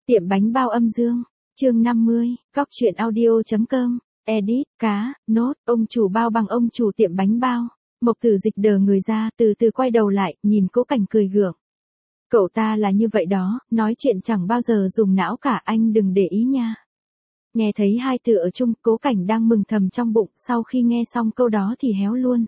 Tiệm bánh bao âm dương, chương 50, góc truyện audio.com, edit, cá, nốt, ông chủ bao bằng ông chủ tiệm bánh bao. Mộc Tử Dịch đờ người ra, từ từ quay đầu lại, nhìn Cố Cảnh cười gượng. Cậu ta là như vậy đó, nói chuyện chẳng bao giờ dùng não cả, anh đừng để ý nha. Nghe thấy hai từ ở chung, Cố Cảnh đang mừng thầm trong bụng, sau khi nghe xong câu đó thì héo luôn.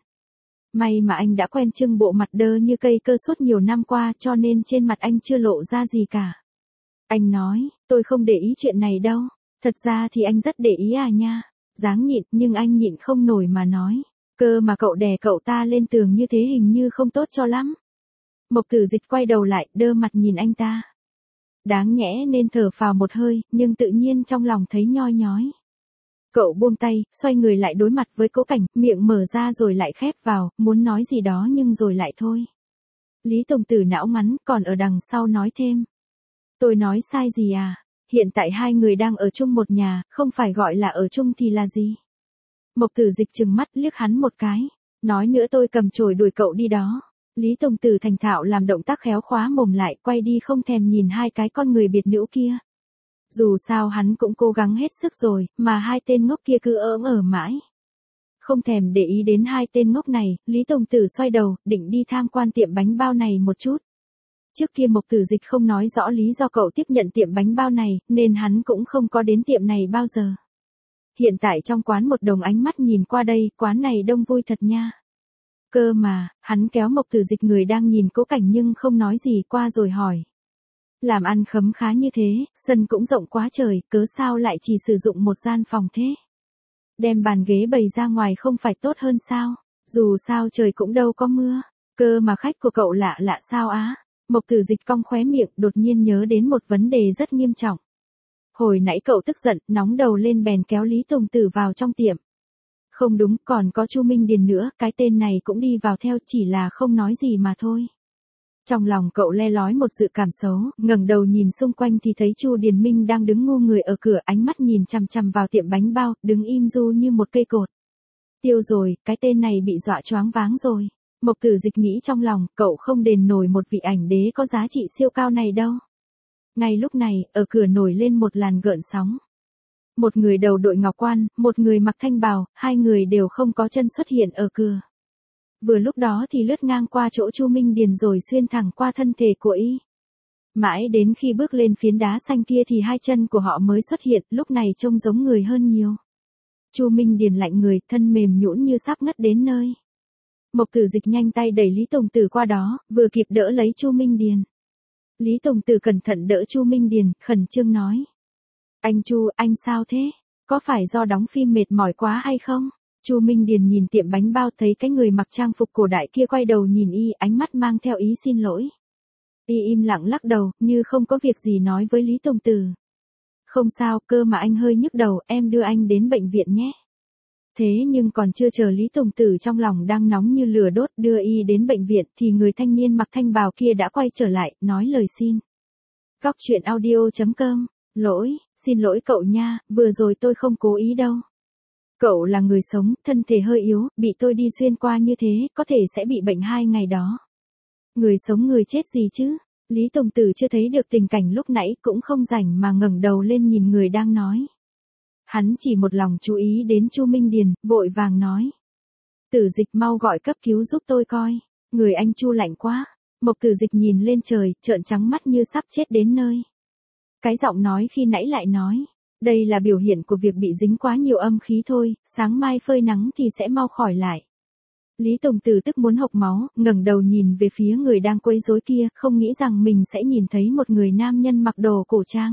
May mà anh đã quen trưng bộ mặt đơ như cây cơ suốt nhiều năm qua, cho nên trên mặt anh chưa lộ ra gì cả. Anh nói, tôi không để ý chuyện này đâu, thật ra thì anh rất để ý à nha. Dáng nhịn, nhưng anh nhịn không nổi mà nói, cơ mà cậu đè cậu ta lên tường như thế hình như không tốt cho lắm. Mộc Tử Dịch quay đầu lại, đơ mặt nhìn anh ta. Đáng nhẽ nên thở phào một hơi, nhưng tự nhiên trong lòng thấy nhoi nhói. Cậu buông tay, xoay người lại đối mặt với Cố Cảnh, miệng mở ra rồi lại khép vào, muốn nói gì đó nhưng rồi lại thôi. Lý Tùng Tử não ngắn, còn ở đằng sau nói thêm. Tôi nói sai gì à? Hiện tại hai người đang ở chung một nhà, không phải gọi là ở chung thì là gì? Mộc Tử Dịch trừng mắt liếc hắn một cái. Nói nữa tôi cầm chổi đuổi cậu đi đó. Lý Tùng Tử thành thạo làm động tác khéo khóa mồm lại, quay đi không thèm nhìn hai cái con người biệt nữ kia. Dù sao hắn cũng cố gắng hết sức rồi, mà hai tên ngốc kia cứ ở mãi. Không thèm để ý đến hai tên ngốc này, Lý Tùng Tử xoay đầu, định đi tham quan tiệm bánh bao này một chút. Trước kia Mộc Tử Dịch không nói rõ lý do cậu tiếp nhận tiệm bánh bao này, nên hắn cũng không có đến tiệm này bao giờ. Hiện tại trong quán một đồng ánh mắt nhìn qua đây, quán này đông vui thật nha. Cơ mà, hắn kéo Mộc Tử Dịch người đang nhìn Cố Cảnh nhưng không nói gì qua rồi hỏi. Làm ăn khấm khá như thế, sân cũng rộng quá trời, cớ sao lại chỉ sử dụng một gian phòng thế? Đem bàn ghế bày ra ngoài không phải tốt hơn sao? Dù sao trời cũng đâu có mưa, cơ mà khách của cậu lạ lạ sao á? Mộc Tử Dịch cong khóe miệng, đột nhiên nhớ đến một vấn đề rất nghiêm trọng. Hồi nãy cậu tức giận, nóng đầu lên bèn kéo Lý Tùng Tử vào trong tiệm. Không đúng, còn có Chu Minh Điền nữa, cái tên này cũng đi vào theo, chỉ là không nói gì mà thôi. Trong lòng cậu le lói một dự cảm xấu, ngẩng đầu nhìn xung quanh thì thấy Chu Điền Minh đang đứng ngu người ở cửa, ánh mắt nhìn chằm chằm vào tiệm bánh bao, đứng im du như một cây cột. Tiêu rồi, cái tên này bị dọa choáng váng rồi. Mộc Tử Dịch nghĩ trong lòng, cậu không đền nổi một vị ảnh đế có giá trị siêu cao này đâu. Ngay lúc này, ở cửa nổi lên một làn gợn sóng. Một người đầu đội ngọc quan, một người mặc thanh bào, hai người đều không có chân xuất hiện ở cửa. Vừa lúc đó thì lướt ngang qua chỗ Chu Minh Điền rồi xuyên thẳng qua thân thể của y. Mãi đến khi bước lên phiến đá xanh kia thì hai chân của họ mới xuất hiện, lúc này trông giống người hơn nhiều. Chu Minh Điền lạnh người, thân mềm nhũn như sắp ngất đến nơi. Mộc Tử Dịch nhanh tay đẩy Lý Tùng Tử qua đó, vừa kịp đỡ lấy Chu Minh Điền. Lý Tùng Tử cẩn thận đỡ Chu Minh Điền, khẩn trương nói. Anh Chu, anh sao thế? Có phải do đóng phim mệt mỏi quá hay không? Chu Minh Điền nhìn tiệm bánh bao thấy cái người mặc trang phục cổ đại kia quay đầu nhìn y, ánh mắt mang theo ý xin lỗi. Y im lặng lắc đầu, như không có việc gì nói với Lý Tùng Tử. Không sao, cơ mà anh hơi nhức đầu, em đưa anh đến bệnh viện nhé. Thế nhưng còn chưa chờ Lý Tùng Tử trong lòng đang nóng như lửa đốt đưa y đến bệnh viện thì người thanh niên mặc thanh bào kia đã quay trở lại, nói lời xin. Góc truyện audio.com, xin lỗi cậu nha, vừa rồi tôi không cố ý đâu. Cậu là người sống, thân thể hơi yếu, bị tôi đi xuyên qua như thế, có thể sẽ bị bệnh 2 ngày đó. Người sống người chết gì chứ? Lý Tùng Tử chưa thấy được tình cảnh lúc nãy cũng không rảnh mà ngẩng đầu lên nhìn người đang nói. Hắn chỉ một lòng chú ý đến Chu Minh Điền, vội vàng nói. Tử Dịch mau gọi cấp cứu giúp tôi coi, người anh Chu lạnh quá. Mộc Tử Dịch nhìn lên trời, trợn trắng mắt như sắp chết đến nơi. Cái giọng nói khi nãy lại nói. Đây là biểu hiện của việc bị dính quá nhiều âm khí thôi, sáng mai phơi nắng thì sẽ mau khỏi lại. Lý Tùng Tử tức muốn hộc máu, ngẩng đầu nhìn về phía người đang quấy rối kia, không nghĩ rằng mình sẽ nhìn thấy một người nam nhân mặc đồ cổ trang.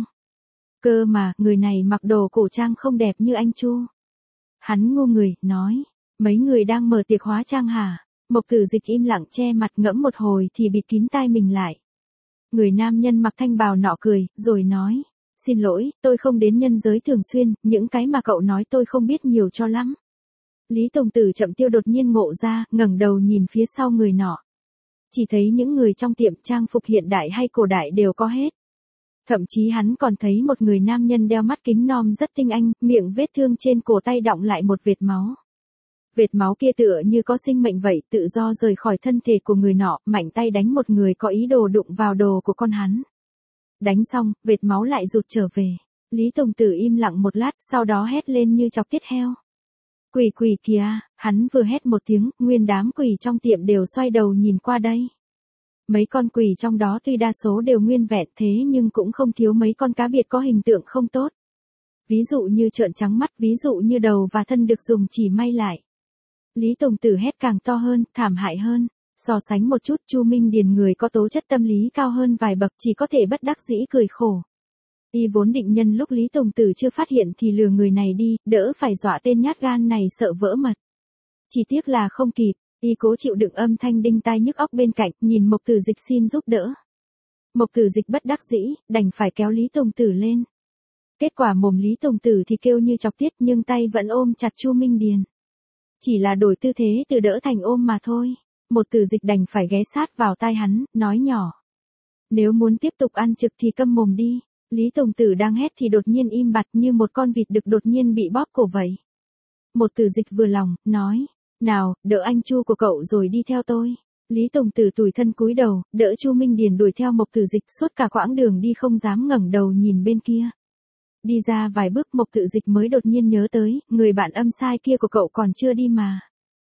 Cơ mà, người này mặc đồ cổ trang không đẹp như anh Chu. Hắn ngu người, nói, mấy người đang mở tiệc hóa trang hả? Mộc Tử Dịch im lặng che mặt ngẫm một hồi thì bịt kín tai mình lại. Người nam nhân mặc thanh bào nọ cười, rồi nói. Xin lỗi, tôi không đến nhân giới thường xuyên, những cái mà cậu nói tôi không biết nhiều cho lắm. Lý Tùng Tử chậm tiêu đột nhiên ngộ ra, ngẩng đầu nhìn phía sau người nọ. Chỉ thấy những người trong tiệm trang phục hiện đại hay cổ đại đều có hết. Thậm chí hắn còn thấy một người nam nhân đeo mắt kính nom rất tinh anh, miệng vết thương trên cổ tay đọng lại một vệt máu. Vệt máu kia tựa như có sinh mệnh vậy, tự do rời khỏi thân thể của người nọ, mạnh tay đánh một người có ý đồ đụng vào đồ của con hắn. Đánh xong, vệt máu lại rụt trở về. Lý Tùng Tử im lặng một lát, sau đó hét lên như chọc tiết heo. Quỷ quỷ kìa, hắn vừa hét một tiếng, nguyên đám quỷ trong tiệm đều xoay đầu nhìn qua đây. Mấy con quỷ trong đó tuy đa số đều nguyên vẹn thế nhưng cũng không thiếu mấy con cá biệt có hình tượng không tốt. Ví dụ như trợn trắng mắt, ví dụ như đầu và thân được dùng chỉ may lại. Lý Tùng Tử hét càng to hơn, thảm hại hơn. So sánh một chút, Chu Minh Điền người có tố chất tâm lý cao hơn vài bậc, chỉ có thể bất đắc dĩ cười khổ. Y vốn định nhân lúc Lý Tùng Tử chưa phát hiện thì lừa người này đi, đỡ phải dọa tên nhát gan này sợ vỡ mật. Chỉ tiếc là không kịp, y cố chịu đựng âm thanh đinh tai nhức óc bên cạnh, nhìn Mộc Tử Dịch xin giúp đỡ. Mộc Tử Dịch bất đắc dĩ, đành phải kéo Lý Tùng Tử lên. Kết quả mồm Lý Tùng Tử thì kêu như chọc tiết nhưng tay vẫn ôm chặt Chu Minh Điền. Chỉ là đổi tư thế từ đỡ thành ôm mà thôi. Một Tử Dịch đành phải ghé sát vào tai hắn, nói nhỏ. Nếu muốn tiếp tục ăn trực thì câm mồm đi. Lý Tùng Tử đang hét thì đột nhiên im bặt như một con vịt đực đột nhiên bị bóp cổ vậy. Một Tử Dịch vừa lòng, nói. Nào, đỡ anh Chu của cậu rồi đi theo tôi. Lý Tùng Tử tủi thân cúi đầu, đỡ Chu Minh Điền đuổi theo Mộc Tử Dịch suốt cả quãng đường đi không dám ngẩng đầu nhìn bên kia. Đi ra vài bước Mộc Tử Dịch mới đột nhiên nhớ tới, người bạn âm sai kia của cậu còn chưa đi mà.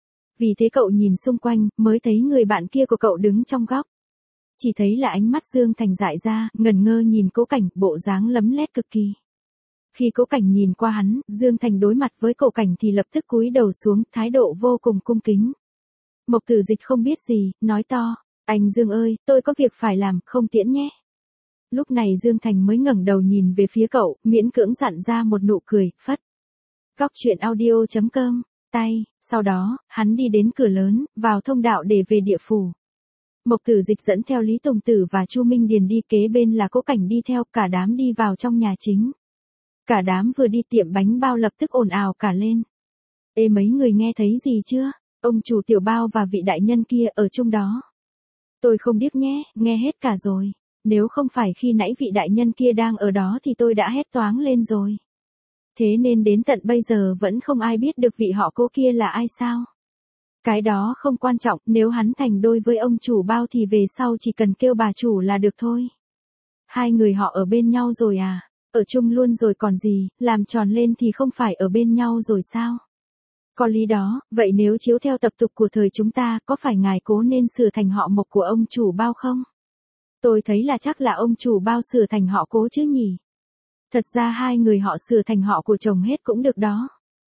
Vì thế cậu nhìn xung quanh, mới thấy người bạn kia của cậu đứng trong góc. Chỉ thấy là ánh mắt Dương Thành dại ra, ngẩn ngơ nhìn Cố Cảnh, bộ dáng lấm lét cực kỳ. Khi Cố Cảnh nhìn qua hắn, Dương Thành đối mặt với Cố Cảnh thì lập tức cúi đầu xuống, thái độ vô cùng cung kính. Mộc Tử Dịch không biết gì, nói to, anh Dương ơi, tôi có việc phải làm, không tiễn nhé. Lúc này Dương Thành mới ngẩng đầu nhìn về phía cậu, miễn cưỡng dặn ra một nụ cười, phất. Góc chuyện audio.com, tay, sau đó, hắn đi đến cửa lớn, vào thông đạo để về địa phủ. Mộc Tử Dịch dẫn theo Lý Tùng Tử và Chu Minh Điền đi, kế bên là Cố Cảnh đi theo, cả đám đi vào trong nhà chính. Cả đám vừa đi tiệm bánh bao lập tức ồn ào cả lên. Ê mấy người nghe thấy gì chưa? Ông chủ Tiểu Bao và vị đại nhân kia ở chung đó. Tôi không biết nhé, nghe hết cả rồi. Nếu không phải khi nãy vị đại nhân kia đang ở đó thì tôi đã hét toáng lên rồi. Thế nên đến tận bây giờ vẫn không ai biết được vị họ Cố kia là ai sao? Cái đó không quan trọng, nếu hắn thành đôi với ông chủ Bao thì về sau chỉ cần kêu bà chủ là được thôi. Hai người họ ở bên nhau rồi à? Ở chung luôn rồi còn gì, làm tròn lên thì không phải ở bên nhau rồi sao? Có lý đó, vậy nếu chiếu theo tập tục của thời chúng ta, có phải ngài Cố nên sửa thành họ Mộc của ông chủ Bao không? Tôi thấy là chắc là ông chủ Bao sửa thành họ Cố chứ nhỉ? Thật ra hai người họ sửa thành họ của chồng hết cũng được đó.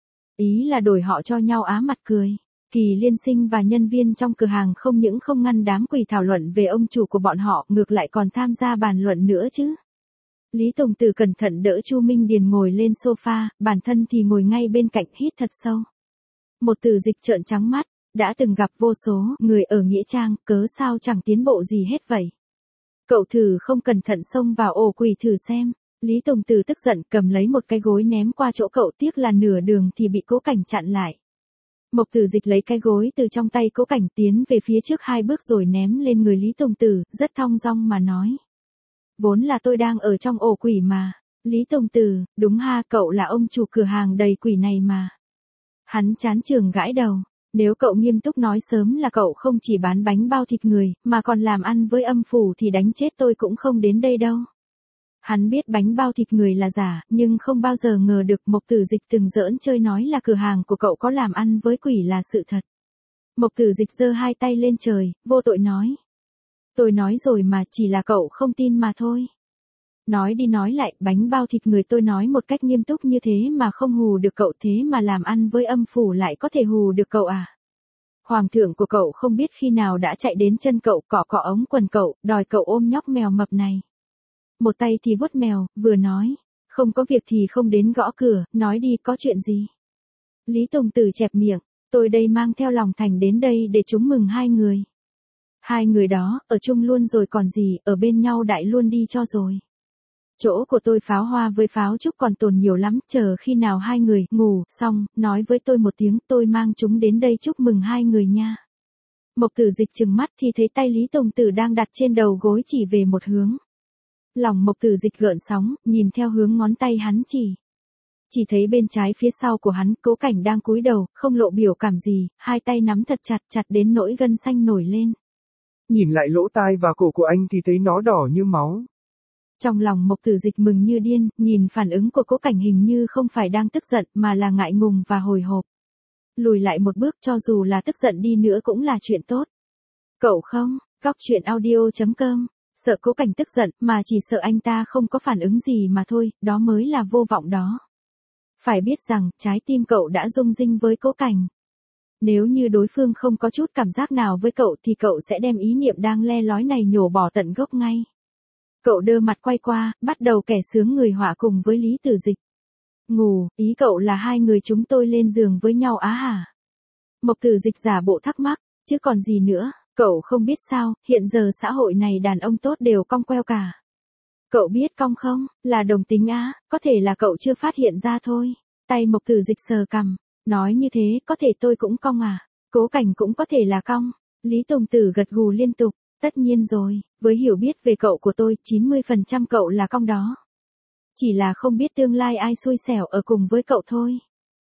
Ý là đổi họ cho nhau á mặt cười. Kỳ Liên Sinh và nhân viên trong cửa hàng không những không ngăn đám quỷ thảo luận về ông chủ của bọn họ, ngược lại còn tham gia bàn luận nữa chứ. Lý Tùng Tử cẩn thận đỡ Chu Minh Điền ngồi lên sofa, bản thân thì ngồi ngay bên cạnh hít thật sâu. Một Tử Dịch trợn trắng mắt, đã từng gặp vô số người ở Nghĩa Trang, cớ sao chẳng tiến bộ gì hết vậy. Cậu thử không cẩn thận xông vào ổ quỷ thử xem. Lý Tùng Tử tức giận cầm lấy một cái gối ném qua chỗ cậu, tiếc là nửa đường thì bị Cố Cảnh chặn lại. Mộc Tử Dịch lấy cái gối từ trong tay Cố Cảnh tiến về phía trước 2 bước rồi ném lên người Lý Tùng Tử, rất thong dong mà nói. Vốn là tôi đang ở trong ổ quỷ mà. Lý Tùng Tử, đúng ha, cậu là ông chủ cửa hàng đầy quỷ này mà. Hắn chán chường gãi đầu. Nếu cậu nghiêm túc nói sớm là cậu không chỉ bán bánh bao thịt người, mà còn làm ăn với âm phủ thì đánh chết tôi cũng không đến đây đâu. Hắn biết bánh bao thịt người là giả, nhưng không bao giờ ngờ được Mộc Tử Dịch từng giỡn chơi nói là cửa hàng của cậu có làm ăn với quỷ là sự thật. Mộc Tử Dịch giơ 2 tay lên trời, vô tội nói. Tôi nói rồi mà, chỉ là cậu không tin mà thôi. Nói đi nói lại, bánh bao thịt người tôi nói một cách nghiêm túc như thế mà không hù được cậu, thế mà làm ăn với âm phủ lại có thể hù được cậu à? Hoàng thượng của cậu không biết khi nào đã chạy đến chân cậu, cọ cọ ống quần cậu, đòi cậu ôm nhóc mèo mập này. Một tay thì vuốt mèo, vừa nói, không có việc thì không đến gõ cửa, nói đi có chuyện gì. Lý Tùng Tử chẹp miệng, tôi đây mang theo lòng thành đến đây để chúng mừng hai người. Hai người đó, ở chung luôn rồi còn gì, ở bên nhau đại luôn đi cho rồi. Chỗ của tôi pháo hoa với pháo trúc còn tồn nhiều lắm, chờ khi nào hai người ngủ xong, nói với tôi một tiếng, tôi mang chúng đến đây chúc mừng hai người nha. Mộc Tử Dịch trừng mắt thì thấy tay Lý Tùng Tử đang đặt trên đầu gối chỉ về một hướng. Lòng Mộc Tử Dịch gợn sóng, nhìn theo hướng ngón tay hắn chỉ. Chỉ thấy bên trái phía sau của hắn, Cố Cảnh đang cúi đầu, không lộ biểu cảm gì, hai tay nắm thật chặt chặt đến nỗi gân xanh nổi lên. Nhìn lại lỗ tai và cổ của anh thì thấy nó đỏ như máu. Trong lòng Mộc Tử Dịch mừng như điên, nhìn phản ứng của Cố Cảnh hình như không phải đang tức giận mà là ngại ngùng và hồi hộp. Lùi lại một bước, cho dù là tức giận đi nữa cũng là chuyện tốt. Cậu không, góc chuyện audio.com, sợ Cố Cảnh tức giận mà chỉ sợ anh ta không có phản ứng gì mà thôi, đó mới là vô vọng đó. Phải biết rằng, trái tim cậu đã rung rinh với Cố Cảnh. Nếu như đối phương không có chút cảm giác nào với cậu thì cậu sẽ đem ý niệm đang le lói này nhổ bỏ tận gốc ngay. Cậu đơ mặt quay qua, bắt đầu kẻ sướng người họa cùng với Lý Tử Dịch. Ngủ, ý cậu là hai người chúng tôi lên giường với nhau á hả? Mộc Tử Dịch giả bộ thắc mắc, chứ còn gì nữa, cậu không biết sao, hiện giờ xã hội này đàn ông tốt đều cong queo cả. Cậu biết cong không, là đồng tính á, có thể là cậu chưa phát hiện ra thôi. Tay Mộc Tử Dịch sờ cằm, nói như thế, có thể tôi cũng cong à? Cố Cảnh cũng có thể là cong. Lý Tùng Tử gật gù liên tục, tất nhiên rồi, với hiểu biết về cậu của tôi, 90% cậu là cong đó. Chỉ là không biết tương lai ai xui xẻo ở cùng với cậu thôi.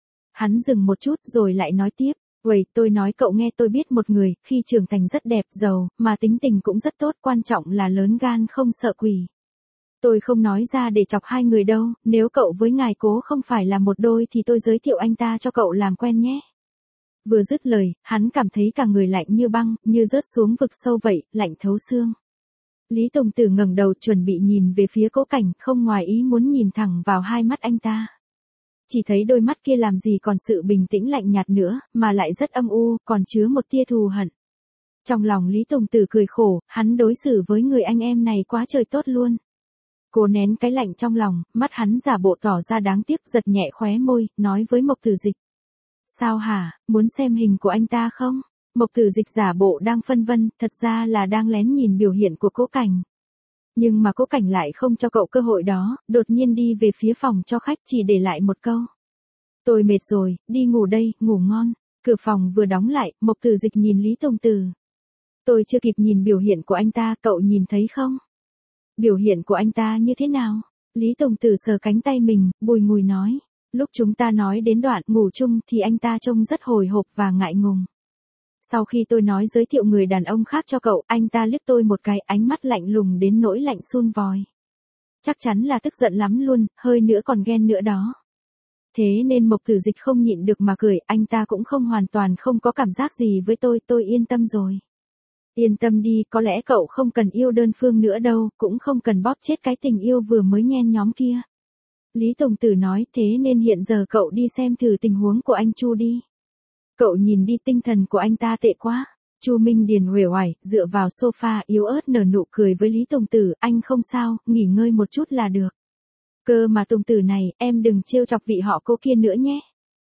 Hắn dừng một chút rồi lại nói tiếp, "Uầy, tôi nói cậu nghe, tôi biết một người, khi trưởng thành rất đẹp, giàu, mà tính tình cũng rất tốt, quan trọng là lớn gan không sợ quỷ. Tôi không nói ra để chọc hai người đâu, nếu cậu với ngài Cố không phải là một đôi thì tôi giới thiệu anh ta cho cậu làm quen nhé." Vừa dứt lời, hắn cảm thấy cả người lạnh như băng, như rớt xuống vực sâu vậy, lạnh thấu xương. Lý Tùng Tử ngẩng đầu chuẩn bị nhìn về phía Cố Cảnh, không ngoài ý muốn nhìn thẳng vào hai mắt anh ta. Chỉ thấy đôi mắt kia làm gì còn sự bình tĩnh lạnh nhạt nữa, mà lại rất âm u, còn chứa một tia thù hận. Trong lòng Lý Tùng Tử cười khổ, hắn đối xử với người anh em này quá trời tốt luôn. Cố nén cái lạnh trong lòng, mắt hắn giả bộ tỏ ra đáng tiếc, giật nhẹ khóe môi, nói với Mộc Tử Dịch. Sao hả, muốn xem hình của anh ta không? Mộc Tử Dịch giả bộ đang phân vân, thật ra là đang lén nhìn biểu hiện của Cố Cảnh. Nhưng mà Cố Cảnh lại không cho cậu cơ hội đó, đột nhiên đi về phía phòng cho khách chỉ để lại một câu. Tôi mệt rồi, đi ngủ đây, ngủ ngon. Cửa phòng vừa đóng lại, Mộc Tử Dịch nhìn Lý Tùng Tử. Tôi chưa kịp nhìn biểu hiện của anh ta, cậu nhìn thấy không? Biểu hiện của anh ta như thế nào? Lý Tùng Tử sờ cánh tay mình, bùi ngùi nói. Lúc chúng ta nói đến đoạn ngủ chung thì anh ta trông rất hồi hộp và ngại ngùng. Sau khi tôi nói giới thiệu người đàn ông khác cho cậu, anh ta liếc tôi một cái, ánh mắt lạnh lùng đến nỗi lạnh sun vòi. Chắc chắn là tức giận lắm luôn, hơi nữa còn ghen nữa đó. Thế nên Mộc Tử Dịch không nhịn được mà cười, anh ta cũng không hoàn toàn không có cảm giác gì với tôi yên tâm rồi. Yên tâm đi, có lẽ cậu không cần yêu đơn phương nữa đâu, cũng không cần bóp chết cái tình yêu vừa mới nhen nhóm kia. Lý Tùng Tử nói, thế nên hiện giờ cậu đi xem thử tình huống của anh Chu đi. Cậu nhìn đi, tinh thần của anh ta tệ quá. Chu Minh Điền uể oải, dựa vào sofa, yếu ớt nở nụ cười với Lý Tùng Tử, anh không sao, nghỉ ngơi một chút là được. Cơ mà Tùng Tử này, em đừng trêu chọc vị họ Cô kia nữa nhé.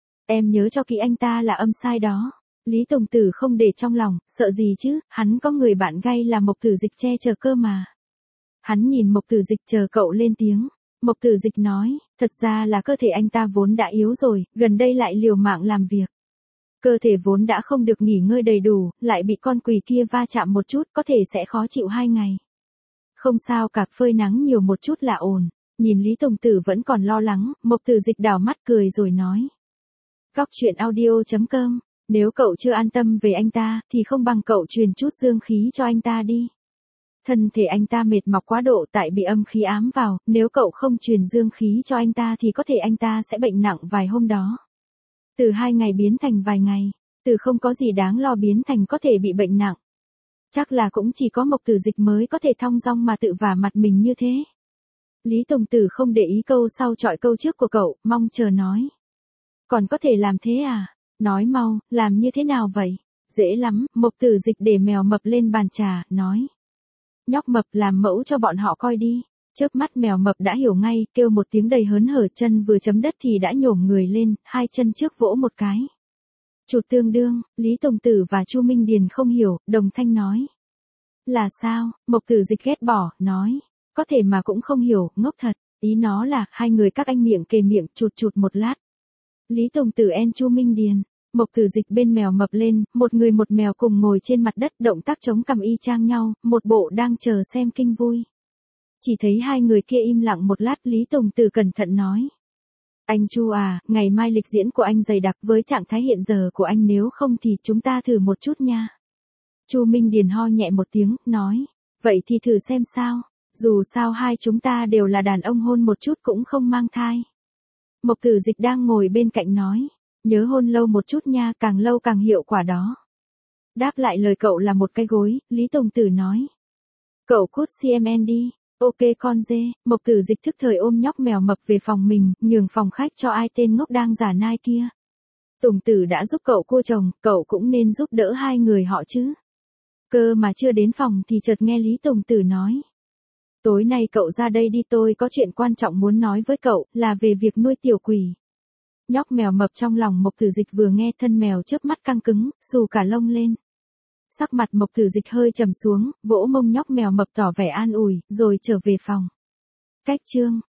Em nhớ cho kỹ anh ta là âm sai đó. Lý Tùng Tử không để trong lòng, sợ gì chứ, hắn có người bạn gay là Mộc Tử Dịch che chở cơ mà. Hắn nhìn Mộc Tử Dịch chờ cậu lên tiếng. Mộc Tử Dịch nói, thật ra là cơ thể anh ta vốn đã yếu rồi, gần đây lại liều mạng làm việc. Cơ thể vốn đã không được nghỉ ngơi đầy đủ, lại bị con quỷ kia va chạm một chút, có thể sẽ khó chịu 2 ngày. Không sao cả, phơi nắng nhiều một chút là ổn. Nhìn Lý Tùng Tử vẫn còn lo lắng, Mộc Tử Dịch đảo mắt cười rồi nói. Góc chuyện audio.com, nếu cậu chưa an tâm về anh ta, thì không bằng cậu truyền chút dương khí cho anh ta đi. Thân thể anh ta mệt mọc quá độ tại bị âm khí ám vào, nếu cậu không truyền dương khí cho anh ta thì có thể anh ta sẽ bệnh nặng vài hôm đó. Từ 2 ngày biến thành vài ngày, từ không có gì đáng lo biến thành có thể bị bệnh nặng. Chắc là cũng chỉ có Mộc Tử Dịch mới có thể thong dong mà tự vả mặt mình như thế. Lý Tùng Tử không để ý câu sau chọi câu trước của cậu, mong chờ nói. Còn có thể làm thế à? Nói mau, làm như thế nào vậy? Dễ lắm, Mộc Tử Dịch để mèo mập lên bàn trà, nói. Nhóc mập làm mẫu cho bọn họ coi đi. Chớp mắt mèo mập đã hiểu ngay, kêu một tiếng đầy hớn hở, chân vừa chấm đất thì đã nhổm người lên, 2 chân trước vỗ một cái. Chụt tương đương, Lý Tùng Tử và Chu Minh Điền không hiểu, đồng thanh nói. Là sao? Mộc Tử Dịch ghét bỏ, nói. Có thể mà cũng không hiểu, ngốc thật. Ý nó là, hai người các anh miệng kề miệng, chụt một lát. Lý Tùng Tử en Chu Minh Điền. Mộc Tử Dịch bên mèo mập lên, một người một mèo cùng ngồi trên mặt đất, động tác chống cằm y chang nhau, một bộ đang chờ xem kinh vui. Chỉ thấy hai người kia im lặng một lát, Lý Tùng Tử cẩn thận nói. Anh Chu à, ngày mai lịch diễn của anh dày đặc, với trạng thái hiện giờ của anh, nếu không thì chúng ta thử một chút nha. Chu Minh Điền ho nhẹ một tiếng, nói. Vậy thì thử xem sao. dù sao hai chúng ta đều là đàn ông, hôn một chút cũng không mang thai. Mộc Tử Dịch đang ngồi bên cạnh nói, nhớ hôn lâu một chút nha, càng lâu càng hiệu quả đó. Đáp lại lời cậu là một cái gối, Lý Tùng Tử nói. Cậu cút CMN đi. Ok con dê. Mộc Tử Dịch thức thời ôm nhóc mèo mập về phòng mình, nhường phòng khách cho ai tên ngốc đang giả nai kia. Tùng Tử đã giúp cậu cua chồng, cậu cũng nên giúp đỡ hai người họ chứ. Cơ mà chưa đến phòng thì chợt nghe Lý Tùng Tử nói. Tối nay cậu ra đây đi, tôi có chuyện quan trọng muốn nói với cậu, là về việc nuôi tiểu quỷ. Nhóc mèo mập trong lòng Mộc Tử Dịch vừa nghe thân mèo chớp mắt căng cứng, xù cả lông lên. Sắc mặt Mộc Tử Dịch hơi trầm xuống, vỗ mông nhóc mèo mập tỏ vẻ an ủi, rồi trở về phòng. Cách chương